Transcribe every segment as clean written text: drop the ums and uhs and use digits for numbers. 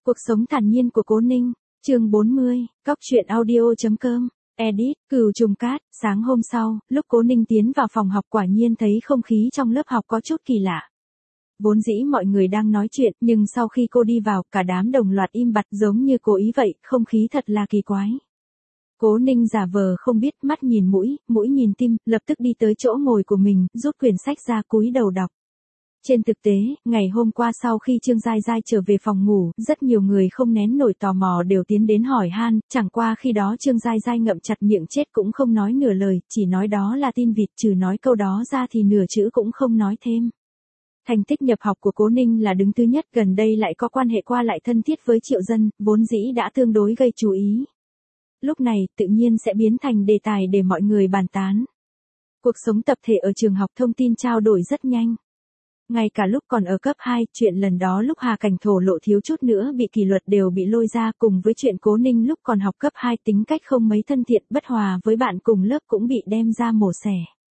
Cuộc sống thản nhiên của Cố Ninh, chương 40, Cóc truyện audio.com, edit, Cửu Trùng Cát. Sáng hôm sau, lúc Cố Ninh tiến vào phòng học quả nhiên thấy không khí trong lớp học có chút kỳ lạ. Vốn dĩ mọi người đang nói chuyện, nhưng sau khi cô đi vào, cả đám đồng loạt im bặt giống như cố ý vậy, không khí thật là kỳ quái. Cố Ninh giả vờ không biết, mắt nhìn mũi, mũi nhìn tim, lập tức đi tới chỗ ngồi của mình, rút quyển sách ra cúi đầu đọc. Trên thực tế, ngày hôm qua sau khi Trương Giai Giai trở về phòng ngủ, rất nhiều người không nén nổi tò mò đều tiến đến hỏi han, chẳng qua khi đó Trương Giai Giai ngậm chặt miệng chết cũng không nói nửa lời, chỉ nói đó là tin vịt, trừ nói câu đó ra thì nửa chữ cũng không nói thêm. Thành tích nhập học của Cố Ninh là đứng thứ nhất, gần đây lại có quan hệ qua lại thân thiết với Triệu Dân, vốn dĩ đã tương đối gây chú ý. Lúc này, tự nhiên sẽ biến thành đề tài để mọi người bàn tán. Cuộc sống tập thể ở trường học thông tin trao đổi rất nhanh. Ngay cả lúc còn ở cấp 2, chuyện lần đó lúc Hà Cảnh thổ lộ thiếu chút nữa bị kỷ luật đều bị lôi ra, cùng với chuyện Cố Ninh lúc còn học cấp 2 tính cách không mấy thân thiện, bất hòa với bạn cùng lớp cũng bị đem ra mổ xẻ.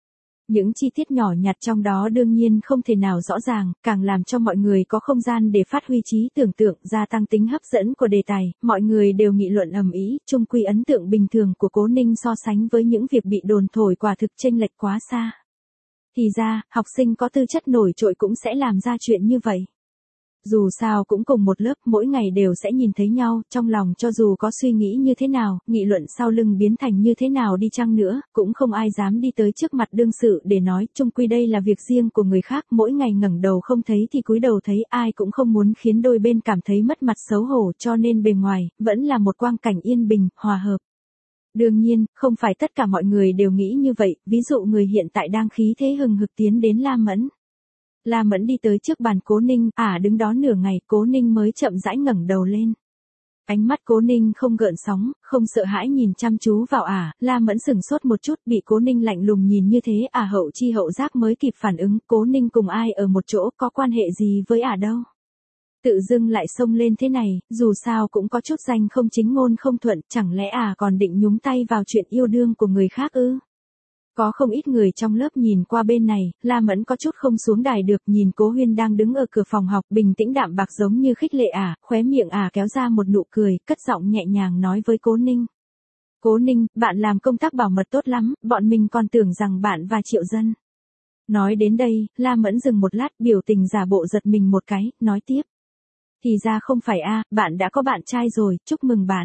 Những chi tiết nhỏ nhặt trong đó đương nhiên không thể nào rõ ràng, càng làm cho mọi người có không gian để phát huy trí tưởng tượng, gia tăng tính hấp dẫn của đề tài, mọi người đều nghị luận ầm ĩ, chung quy ấn tượng bình thường của Cố Ninh so sánh với những việc bị đồn thổi quả thực chênh lệch quá xa. Thì ra, học sinh có tư chất nổi trội cũng sẽ làm ra chuyện như vậy. Dù sao cũng cùng một lớp, mỗi ngày đều sẽ nhìn thấy nhau, trong lòng cho dù có suy nghĩ như thế nào, nghị luận sau lưng biến thành như thế nào đi chăng nữa, cũng không ai dám đi tới trước mặt đương sự để nói, chung quy đây là việc riêng của người khác, mỗi ngày ngẩng đầu không thấy thì cúi đầu thấy, ai cũng không muốn khiến đôi bên cảm thấy mất mặt xấu hổ, cho nên bề ngoài, vẫn là một quang cảnh yên bình, hòa hợp. Đương nhiên, không phải tất cả mọi người đều nghĩ như vậy, ví dụ người hiện tại đang khí thế hừng hực tiến đến La Mẫn. La Mẫn đi tới trước bàn Cố Ninh, đứng đó nửa ngày, Cố Ninh mới chậm rãi ngẩng đầu lên. Ánh mắt Cố Ninh không gợn sóng, không sợ hãi nhìn chăm chú vào La Mẫn sửng sốt một chút, bị Cố Ninh lạnh lùng nhìn như thế, hậu chi hậu giác mới kịp phản ứng, Cố Ninh cùng ai ở một chỗ, có quan hệ gì với đâu. Tự dưng lại xông lên thế này, dù sao cũng có chút danh không chính ngôn không thuận, chẳng lẽ còn định nhúng tay vào chuyện yêu đương của người khác ư? Có không ít người trong lớp nhìn qua bên này, La Mẫn có chút không xuống đài được, nhìn Cố Huyên đang đứng ở cửa phòng học, bình tĩnh đạm bạc giống như khích lệ khóe miệng kéo ra một nụ cười, cất giọng nhẹ nhàng nói với Cố Ninh. Cố Ninh, bạn làm công tác bảo mật tốt lắm, bọn mình còn tưởng rằng bạn và Triệu Dân. Nói đến đây, La Mẫn dừng một lát, biểu tình giả bộ giật mình một cái, nói tiếp. Thì ra không phải bạn đã có bạn trai rồi, chúc mừng bạn.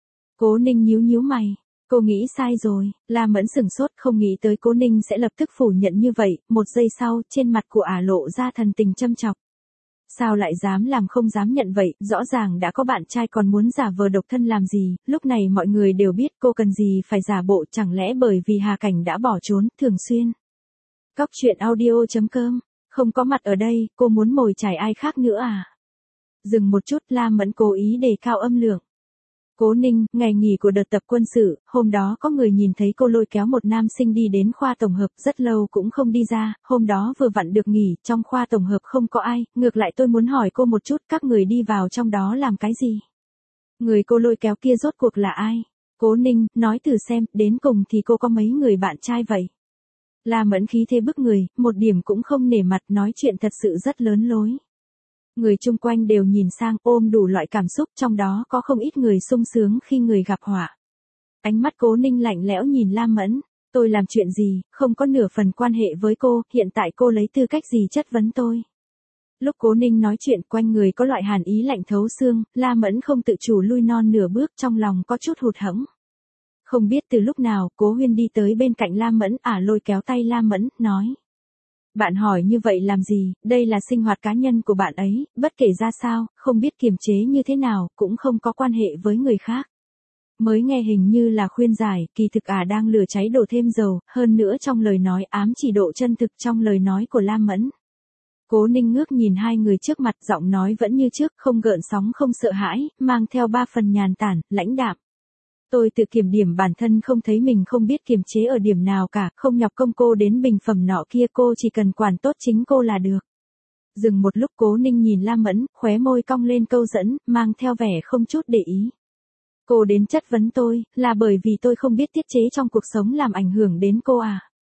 Cố Ninh nhíu nhíu mày. Cô nghĩ sai rồi, La Mẫn sửng sốt không nghĩ tới Cố Ninh sẽ lập tức phủ nhận như vậy, một giây sau, trên mặt của lộ ra thần tình châm chọc. Sao lại dám làm không dám nhận vậy, rõ ràng đã có bạn trai còn muốn giả vờ độc thân làm gì, lúc này mọi người đều biết cô cần gì phải giả bộ, chẳng lẽ bởi vì Hà Cảnh đã bỏ trốn, thường xuyên. Cóc truyện audio.com, không có mặt ở đây, cô muốn mồi chài ai khác nữa Dừng một chút, La Mẫn cố ý đề cao âm lượng. Cố Ninh, ngày nghỉ của đợt tập quân sự, hôm đó có người nhìn thấy cô lôi kéo một nam sinh đi đến khoa tổng hợp, rất lâu cũng không đi ra, hôm đó vừa vặn được nghỉ, trong khoa tổng hợp không có ai, ngược lại tôi muốn hỏi cô một chút, các người đi vào trong đó làm cái gì? Người cô lôi kéo kia rốt cuộc là ai? Cố Ninh, nói thử xem, đến cùng thì cô có mấy người bạn trai vậy? La Mẫn khí thế bức người, một điểm cũng không nể mặt, nói chuyện thật sự rất lớn lối. Người chung quanh đều nhìn sang, ôm đủ loại cảm xúc, trong đó có không ít người sung sướng khi người gặp họa. Ánh mắt Cố Ninh lạnh lẽo nhìn La Mẫn, tôi làm chuyện gì, không có nửa phần quan hệ với cô, hiện tại cô lấy tư cách gì chất vấn tôi. Lúc Cố Ninh nói chuyện quanh người có loại hàn ý lạnh thấu xương, La Mẫn không tự chủ lui non nửa bước, trong lòng có chút hụt hẫng. Không biết từ lúc nào, Cố Huyên đi tới bên cạnh La Mẫn, lôi kéo tay La Mẫn, nói. Bạn hỏi như vậy làm gì, đây là sinh hoạt cá nhân của bạn ấy, bất kể ra sao, không biết kiềm chế như thế nào, cũng không có quan hệ với người khác. Mới nghe hình như là khuyên giải, kỳ thực đang lửa cháy đổ thêm dầu, hơn nữa trong lời nói ám chỉ độ chân thực trong lời nói của La Mẫn. Cố Ninh ngước nhìn hai người trước mặt, giọng nói vẫn như trước, không gợn sóng không sợ hãi, mang theo 3 phần nhàn tản, lãnh đạm. Tôi tự kiểm điểm bản thân không thấy mình không biết kiềm chế ở điểm nào cả, không nhọc công cô đến bình phẩm nọ kia, cô chỉ cần quản tốt chính cô là được. Dừng một lúc Cố Ninh nhìn La Mẫn, khóe môi cong lên câu dẫn, mang theo vẻ không chút để ý. Cô đến chất vấn tôi, là bởi vì tôi không biết tiết chế trong cuộc sống làm ảnh hưởng đến cô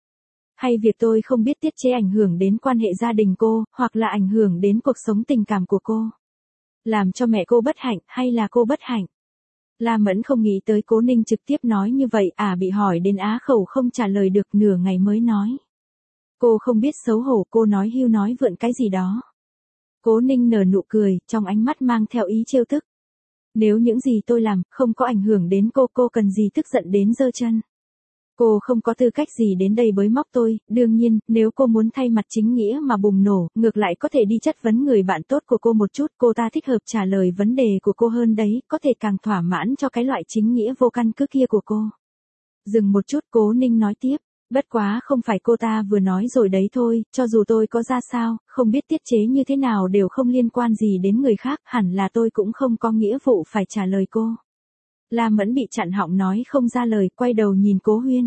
Hay việc tôi không biết tiết chế ảnh hưởng đến quan hệ gia đình cô, hoặc là ảnh hưởng đến cuộc sống tình cảm của cô? Làm cho mẹ cô bất hạnh hay là cô bất hạnh? La Mẫn không nghĩ tới Cố Ninh trực tiếp nói như vậy, bị hỏi đến á khẩu không trả lời được, nửa ngày mới nói. Cô không biết xấu hổ, cô nói hưu nói vượn cái gì đó. Cố Ninh nở nụ cười, trong ánh mắt mang theo ý trêu tức. Nếu những gì tôi làm không có ảnh hưởng đến cô cần gì tức giận đến giơ chân. Cô không có tư cách gì đến đây bới móc tôi, đương nhiên, nếu cô muốn thay mặt chính nghĩa mà bùng nổ, ngược lại có thể đi chất vấn người bạn tốt của cô một chút, cô ta thích hợp trả lời vấn đề của cô hơn đấy, có thể càng thỏa mãn cho cái loại chính nghĩa vô căn cứ kia của cô. Dừng một chút, Cố Ninh nói tiếp, bất quá không phải cô ta vừa nói rồi đấy thôi, cho dù tôi có ra sao, không biết tiết chế như thế nào đều không liên quan gì đến người khác, hẳn là tôi cũng không có nghĩa vụ phải trả lời cô. La Mẫn bị chặn họng nói không ra lời, quay đầu nhìn Cố Huyên.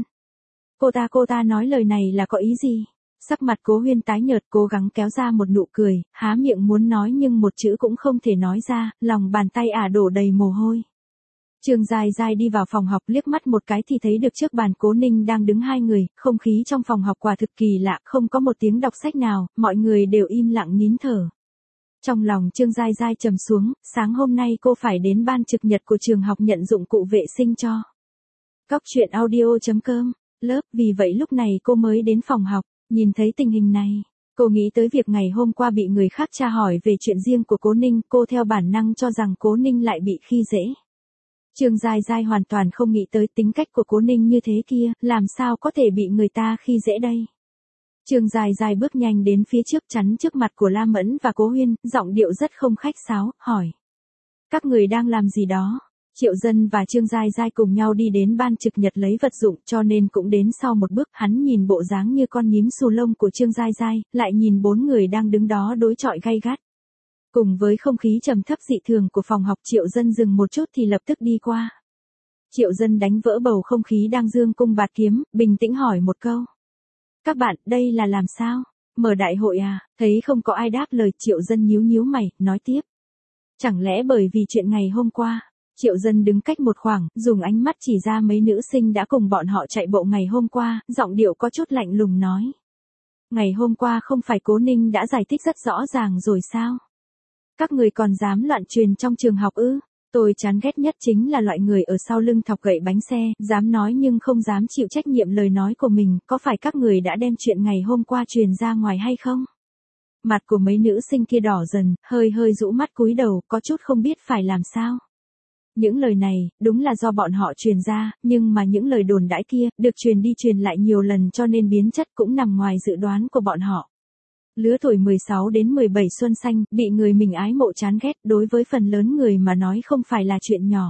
Cô ta nói lời này là có ý gì? Sắc mặt Cố Huyên tái nhợt, cố gắng kéo ra một nụ cười, há miệng muốn nói nhưng một chữ cũng không thể nói ra, lòng bàn tay đổ đầy mồ hôi. Trương Giai Giai đi vào phòng học, liếc mắt một cái thì thấy được trước bàn Cố Ninh đang đứng hai người, không khí trong phòng học quả thực kỳ lạ, không có một tiếng đọc sách nào, mọi người đều im lặng nín thở. Trong lòng Trương Giai Giai trầm xuống, sáng hôm nay cô phải đến ban trực nhật của trường học nhận dụng cụ vệ sinh cho. Cóc truyện audio.com, lớp, vì vậy lúc này cô mới đến phòng học, nhìn thấy tình hình này. Cô nghĩ tới việc ngày hôm qua bị người khác tra hỏi về chuyện riêng của Cố Ninh, cô theo bản năng cho rằng Cố Ninh lại bị khi dễ. Trương Giai Giai hoàn toàn không nghĩ tới tính cách của Cố Ninh như thế kia, làm sao có thể bị người ta khi dễ đây. Trương Giai Giai bước nhanh đến phía trước, chắn trước mặt của La Mẫn và Cố Huyên, giọng điệu rất không khách sáo, hỏi. Các người đang làm gì đó? Triệu Dân và Trương Giai Giai cùng nhau đi đến ban trực nhật lấy vật dụng, cho nên cũng đến sau một bước. Hắn nhìn bộ dáng như con nhím xù lông của Trương Giai Giai, lại nhìn bốn người đang đứng đó đối chọi gay gắt. Cùng với không khí trầm thấp dị thường của phòng học, Triệu Dân dừng một chút thì lập tức đi qua. Triệu Dân đánh vỡ bầu không khí đang dương cung bạt kiếm, bình tĩnh hỏi một câu. Các bạn, đây là làm sao? Mở đại hội à? Thấy không có ai đáp lời, Triệu Dân nhíu mày, nói tiếp. Chẳng lẽ bởi vì chuyện ngày hôm qua? Triệu Dân đứng cách một khoảng, dùng ánh mắt chỉ ra mấy nữ sinh đã cùng bọn họ chạy bộ ngày hôm qua, giọng điệu có chút lạnh lùng nói. Ngày hôm qua không phải Cố Ninh đã giải thích rất rõ ràng rồi sao? Các người còn dám loạn truyền trong trường học ư? Tôi chán ghét nhất chính là loại người ở sau lưng thọc gậy bánh xe, dám nói nhưng không dám chịu trách nhiệm lời nói của mình, có phải các người đã đem chuyện ngày hôm qua truyền ra ngoài hay không? Mặt của mấy nữ sinh kia đỏ dần, hơi rũ mắt cúi đầu, có chút không biết phải làm sao. Những lời này, đúng là do bọn họ truyền ra, nhưng mà những lời đồn đãi kia, được truyền đi truyền lại nhiều lần cho nên biến chất cũng nằm ngoài dự đoán của bọn họ. Lứa tuổi 16 đến 17 xuân xanh, bị người mình ái mộ chán ghét, đối với phần lớn người mà nói không phải là chuyện nhỏ.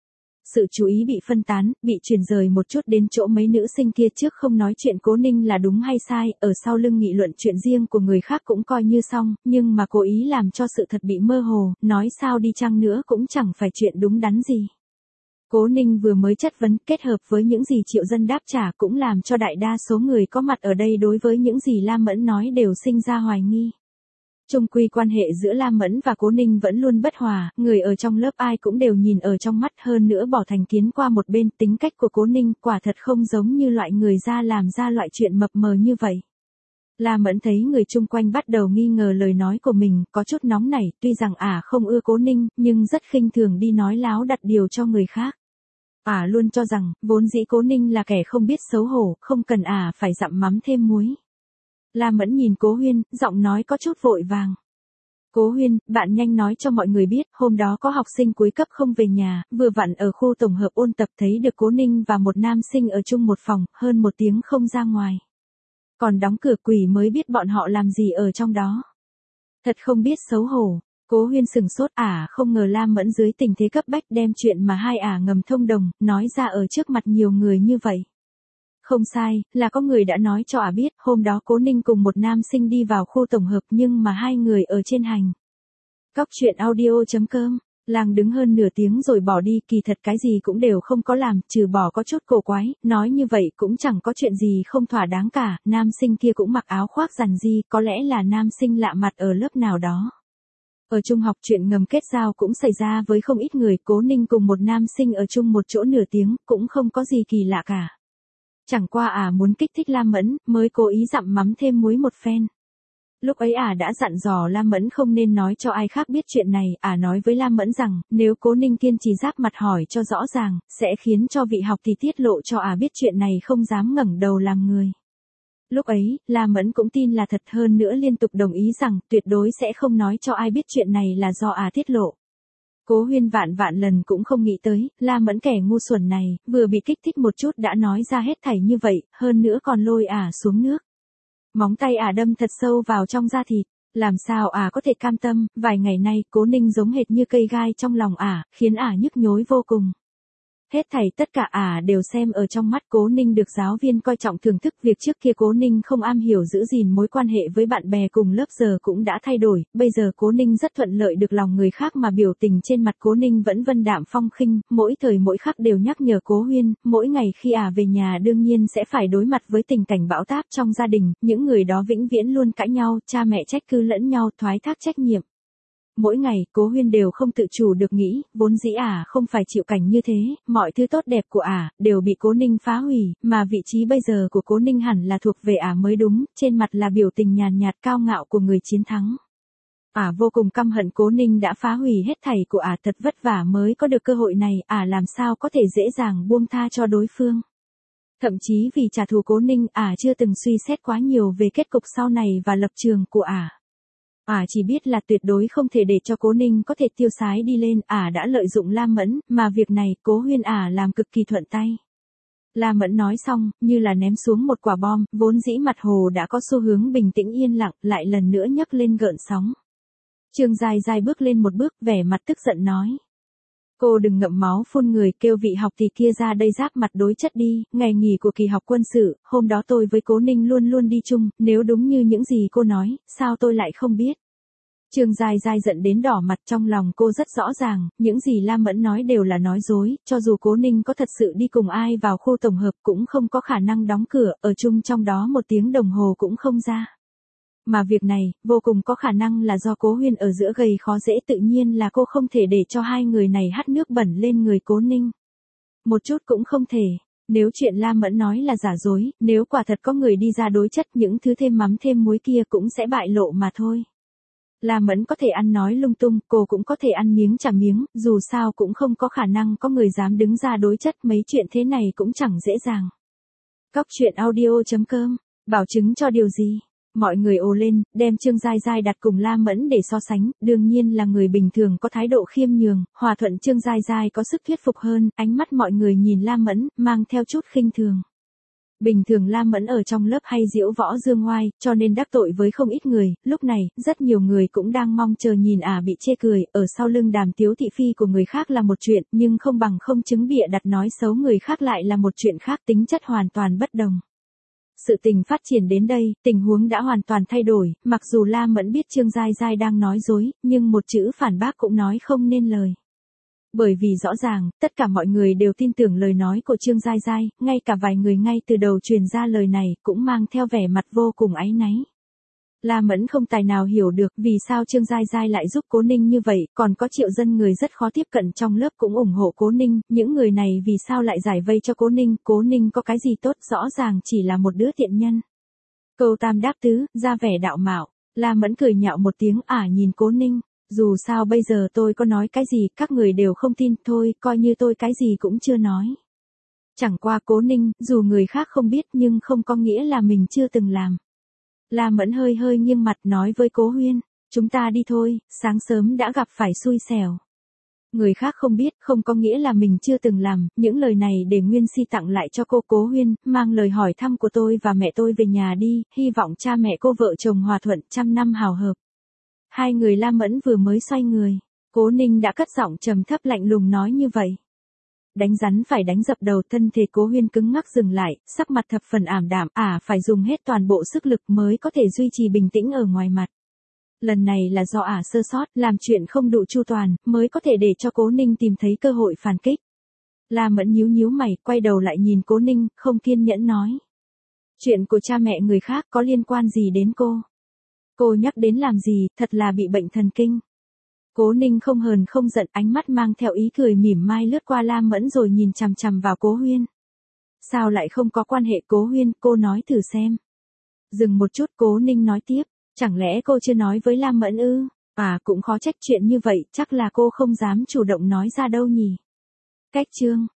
Sự chú ý bị phân tán, bị chuyển rời một chút đến chỗ mấy nữ sinh kia, trước không nói chuyện Cố Ninh là đúng hay sai, ở sau lưng nghị luận chuyện riêng của người khác cũng coi như xong, nhưng mà cố ý làm cho sự thật bị mơ hồ, nói sao đi chăng nữa cũng chẳng phải chuyện đúng đắn gì. Cố Ninh vừa mới chất vấn, kết hợp với những gì Triệu Dân đáp trả cũng làm cho đại đa số người có mặt ở đây đối với những gì La Mẫn nói đều sinh ra hoài nghi. Chung quy quan hệ giữa La Mẫn và Cố Ninh vẫn luôn bất hòa, người ở trong lớp ai cũng đều nhìn ở trong mắt, hơn nữa bỏ thành kiến qua một bên, tính cách của Cố Ninh quả thật không giống như loại người làm ra loại chuyện mập mờ như vậy. La Mẫn thấy người chung quanh bắt đầu nghi ngờ lời nói của mình, có chút nóng nảy, tuy rằng không ưa Cố Ninh, nhưng rất khinh thường đi nói láo đặt điều cho người khác. Luôn cho rằng, vốn dĩ Cố Ninh là kẻ không biết xấu hổ, không cần phải dặm mắm thêm muối. La Mẫn nhìn Cố Huyên, giọng nói có chút vội vàng. Cố Huyên, bạn nhanh nói cho mọi người biết, hôm đó có học sinh cuối cấp không về nhà, vừa vặn ở khu tổng hợp ôn tập thấy được Cố Ninh và một nam sinh ở chung một phòng, hơn một tiếng không ra ngoài. Còn đóng cửa, quỷ mới biết bọn họ làm gì ở trong đó. Thật không biết xấu hổ. Cố Huyên sừng sốt, không ngờ La Mẫn dưới tình thế cấp bách đem chuyện mà hai ngầm thông đồng, nói ra ở trước mặt nhiều người như vậy. Không sai, là có người đã nói cho biết, hôm đó Cố Ninh cùng một nam sinh đi vào khu tổng hợp nhưng mà hai người ở trên hành. Cóc truyện audio.com, Làng đứng hơn nửa tiếng rồi bỏ đi, kỳ thật cái gì cũng đều không có làm, trừ bỏ có chút cổ quái, nói như vậy cũng chẳng có chuyện gì không thỏa đáng cả, nam sinh kia cũng mặc áo khoác rằn ri, có lẽ là nam sinh lạ mặt ở lớp nào đó. Ở trung học chuyện ngầm kết giao cũng xảy ra với không ít người, Cố Ninh cùng một nam sinh ở chung một chỗ nửa tiếng, cũng không có gì kỳ lạ cả. Chẳng qua muốn kích thích La Mẫn, mới cố ý dặm mắm thêm muối một phen. Lúc ấy đã dặn dò Lam Mẫn không nên nói cho ai khác biết chuyện này, nói với Lam Mẫn rằng, nếu Cố Ninh kiên trì giáp mặt hỏi cho rõ ràng, sẽ khiến cho vị học thì tiết lộ cho biết chuyện này không dám ngẩng đầu làm người. Lúc ấy, Lam Mẫn cũng tin là thật, hơn nữa liên tục đồng ý rằng tuyệt đối sẽ không nói cho ai biết chuyện này là do tiết lộ. Cố Huyên vạn vạn lần cũng không nghĩ tới, Lam Mẫn kẻ ngu xuẩn này, vừa bị kích thích một chút đã nói ra hết thảy như vậy, hơn nữa còn lôi xuống nước. Móng tay đâm thật sâu vào trong da thịt, làm sao có thể cam tâm, vài ngày nay Cố Ninh giống hệt như cây gai trong lòng khiến nhức nhối vô cùng. Hết thảy tất cả đều xem ở trong mắt. Cố Ninh được giáo viên coi trọng thưởng thức, việc trước kia Cố Ninh không am hiểu giữ gìn mối quan hệ với bạn bè cùng lớp giờ cũng đã thay đổi, bây giờ Cố Ninh rất thuận lợi được lòng người khác mà biểu tình trên mặt Cố Ninh vẫn vân đạm phong khinh, mỗi thời mỗi khắc đều nhắc nhở Cố Huyên, mỗi ngày khi về nhà đương nhiên sẽ phải đối mặt với tình cảnh bão táp trong gia đình, những người đó vĩnh viễn luôn cãi nhau, cha mẹ trách cứ lẫn nhau, thoái thác trách nhiệm. Mỗi ngày, Cố Huyên đều không tự chủ được nghĩ, vốn dĩ không phải chịu cảnh như thế, mọi thứ tốt đẹp của đều bị Cố Ninh phá hủy, mà vị trí bây giờ của Cố Ninh hẳn là thuộc về mới đúng, trên mặt là biểu tình nhàn nhạt cao ngạo của người chiến thắng. Vô cùng căm hận Cố Ninh đã phá hủy hết thảy của thật vất vả mới có được cơ hội này, làm sao có thể dễ dàng buông tha cho đối phương. Thậm chí vì trả thù Cố Ninh, chưa từng suy xét quá nhiều về kết cục sau này và lập trường của chỉ biết là tuyệt đối không thể để cho Cố Ninh có thể tiêu sái đi lên, đã lợi dụng Lam Mẫn, mà việc này Cố Huyên làm cực kỳ thuận tay. Lam Mẫn nói xong, như là ném xuống một quả bom, vốn dĩ mặt hồ đã có xu hướng bình tĩnh yên lặng, lại lần nữa nhấc lên gợn sóng. Trương Giai Giai bước lên một bước, vẻ mặt tức giận nói. Cô đừng ngậm máu phun người, kêu vị học thì kia ra đây giáp mặt đối chất đi, ngày nghỉ của kỳ học quân sự, hôm đó tôi với Cố Ninh luôn luôn đi chung, nếu đúng như những gì cô nói, sao tôi lại không biết. Trương Giai Giai giận đến đỏ mặt, trong lòng cô rất rõ ràng, những gì Lam Mẫn nói đều là nói dối, cho dù Cố Ninh có thật sự đi cùng ai vào khu tổng hợp cũng không có khả năng đóng cửa, ở chung trong đó 1 tiếng đồng hồ cũng không ra. Mà việc này, vô cùng có khả năng là do Cố Huyên ở giữa gây khó dễ, tự nhiên là cô không thể để cho hai người này hắt nước bẩn lên người Cố Ninh. Một chút cũng không thể. Nếu chuyện Lam Mẫn nói là giả dối, nếu quả thật có người đi ra đối chất, những thứ thêm mắm thêm muối kia cũng sẽ bại lộ mà thôi. Lam Mẫn có thể ăn nói lung tung, cô cũng có thể ăn miếng trả miếng, dù sao cũng không có khả năng có người dám đứng ra đối chất, mấy chuyện thế này cũng chẳng dễ dàng. Cóc truyện audio.com, bảo chứng cho điều gì? Mọi người ồ lên, đem Trương Giai Giai đặt cùng Lam Mẫn để so sánh, đương nhiên là người bình thường có thái độ khiêm nhường, hòa thuận Trương Giai Giai có sức thuyết phục hơn, ánh mắt mọi người nhìn Lam Mẫn, mang theo chút khinh thường. Bình thường Lam Mẫn ở trong lớp hay diễu võ dương oai, cho nên đắc tội với không ít người, lúc này, rất nhiều người cũng đang mong chờ nhìn bị chê cười, ở sau lưng đàm tiếu thị phi của người khác là một chuyện, nhưng không bằng không chứng bịa đặt nói xấu người khác lại là một chuyện khác, tính chất hoàn toàn bất đồng. Sự tình phát triển đến đây, tình huống đã hoàn toàn thay đổi, mặc dù Lam Mẫn biết Trương Giai Giai đang nói dối, nhưng một chữ phản bác cũng nói không nên lời. Bởi vì rõ ràng, tất cả mọi người đều tin tưởng lời nói của Trương Giai Giai, ngay cả vài người ngay từ đầu truyền ra lời này, cũng mang theo vẻ mặt vô cùng áy náy. Lam Mẫn không tài nào hiểu được vì sao Trương Giai Giai lại giúp Cố Ninh như vậy, còn có triệu dân người rất khó tiếp cận trong lớp cũng ủng hộ Cố Ninh, những người này vì sao lại giải vây cho Cố Ninh có cái gì tốt, rõ ràng chỉ là một đứa tiện nhân. Câu tam đáp tứ, ra vẻ đạo mạo, Lam Mẫn cười nhạo một tiếng nhìn Cố Ninh, dù sao bây giờ tôi có nói cái gì, các người đều không tin, thôi, coi như tôi cái gì cũng chưa nói. Chẳng qua Cố Ninh, dù người khác không biết nhưng không có nghĩa là mình chưa từng làm. Lam Mẫn hơi hơi nghiêng mặt nói với Cố Huyên, chúng ta đi thôi, sáng sớm đã gặp phải xui xẻo. Người khác không biết, không có nghĩa là mình chưa từng làm, những lời này để Nguyên Si tặng lại cho cô. Cố Huyên, mang lời hỏi thăm của tôi và mẹ tôi về nhà đi, hy vọng cha mẹ cô vợ chồng hòa thuận, 100 năm hào hợp. Hai người Lam Mẫn vừa mới xoay người, Cố Ninh đã cất giọng trầm thấp lạnh lùng nói như vậy. Đánh rắn phải đánh dập đầu, thân thể Cố Huyên cứng ngắc dừng lại, sắc mặt thập phần ảm đạm, phải dùng hết toàn bộ sức lực mới có thể duy trì bình tĩnh ở ngoài mặt. Lần này là do sơ sót, làm chuyện không đủ chu toàn, mới có thể để cho Cố Ninh tìm thấy cơ hội phản kích. Lam Mẫn nhíu nhíu mày, quay đầu lại nhìn Cố Ninh, không kiên nhẫn nói. Chuyện của cha mẹ người khác có liên quan gì đến cô? Cô nhắc đến làm gì, thật là bị bệnh thần kinh. Cố Ninh không hờn không giận, ánh mắt mang theo ý cười mỉm mai lướt qua Lam Mẫn rồi nhìn chằm chằm vào Cố Huyên. Sao lại không có quan hệ? Cố Huyên, cô nói thử xem. Dừng một chút, Cố Ninh nói tiếp, Chẳng lẽ cô chưa nói với Lam Mẫn ư? À cũng khó trách, chuyện như vậy chắc là cô không dám chủ động nói ra đâu nhỉ. Cách chương